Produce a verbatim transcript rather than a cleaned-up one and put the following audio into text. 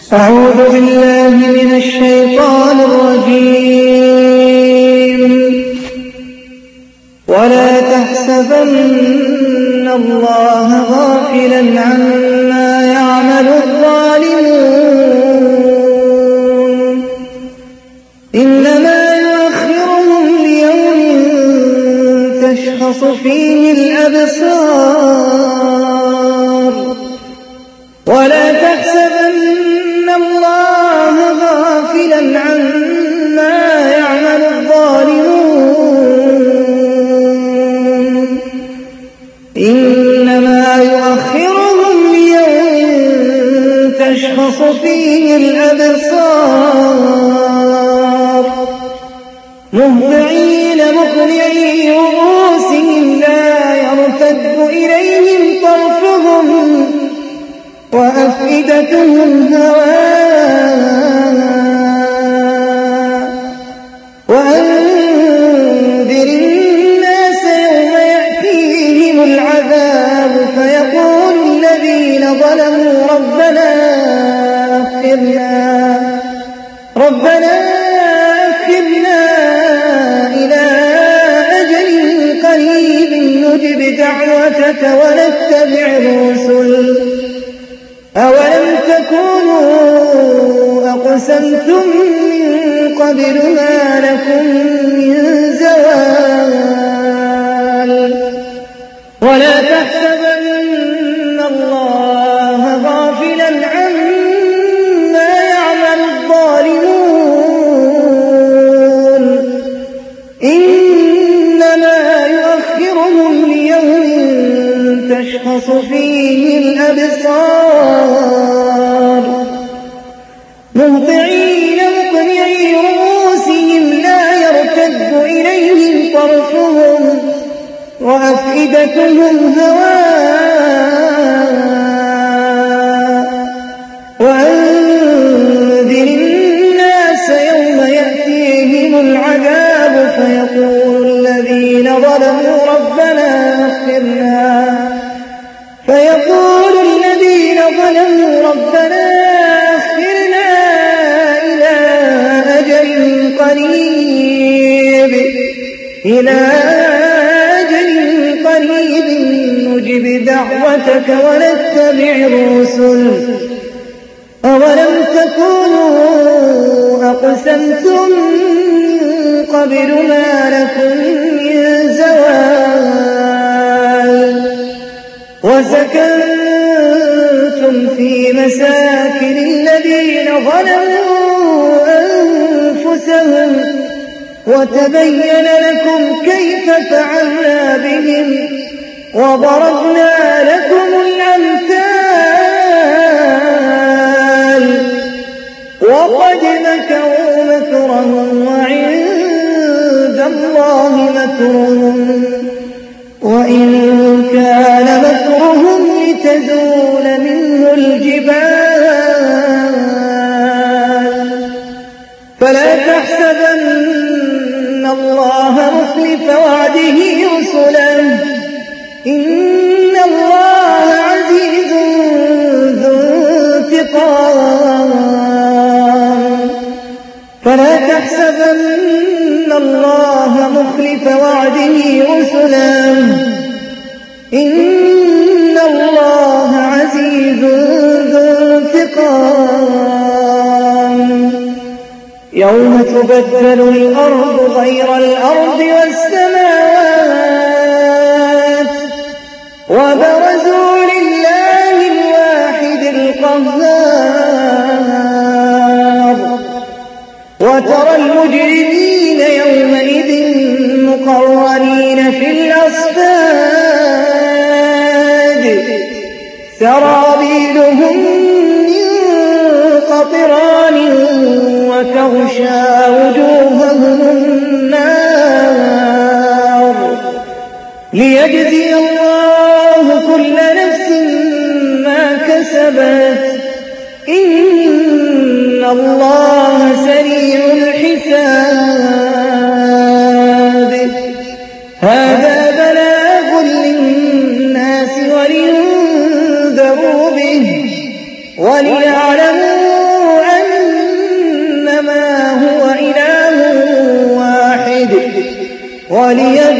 أعوذ بالله من الشيطان الرجيم. ولا تحسبن الله غافلا عما يعمل الظالمون إنما يؤخرهم ليوم تشخص فيه الأبصار. ولا تحسبن الله غافلا عما يعمل الظالمون إنما يؤخرهم ليوم تشخص فيه الأبصار مهطعين مقنعي رؤوسهم لا يرتد إليهم طرفهم وأفئدتهم هواء. وأنذر الناس يوم يأتيهم العذاب فيقول الذين ظلموا ربنا أخرنا ربنا أخرنا إلى أجل قريب نجب دعوتك ونتبع الرسل أولم تكونوا أقسمتم من قبل ما لكم من زوال. ولا تحسبن الله غافلا عما يعمل الظالمون إنما يؤخرهم ليوم تشخص فيه الأبصار مهطعين مقنعي رؤوسهم لا يرتد إليهم طرفهم وأفئدتهم هواء. وأنذر الناس يوم يأتيهم العذاب فيقول الذين ظلموا ربنا أخرنا فيقول الذين ظلموا ربنا أخرنا إلى أجل قريب إلى أجل قريب نجب دعوتك ونتبع الرسل أولم تكونوا أقسمتم من قبل ما لكم من زوال. وسكنتم في مساكن الذين ظلموا أنفسهم وتبين لكم كيف فعلنا بهم وضربنا لكم الأمثال. وقد مكروا مكرهم وعند الله مكرهم وإن كان مكرهم لتزول منه الجبال. فلا تحسبن الله مخلف وعده رسله إن الله عزيز ذو انتقام. فلا تحسبن الله مخلف وعده رسله إن الله عزيز ذو انتقام. يوم تبدل الأرض غير الأرض والسماوات وبرزوا لله الواحد القهار. وترى المجرمين يومئذ مقرنين في الأصفاد سرابيلهم من قطران وتغشى وجوههم النار ليجزي الله كل نفس ما كسبت إن الله سريع الحساب. هذا بلاغ للناس ولينذروا به وليعلموا وليجزي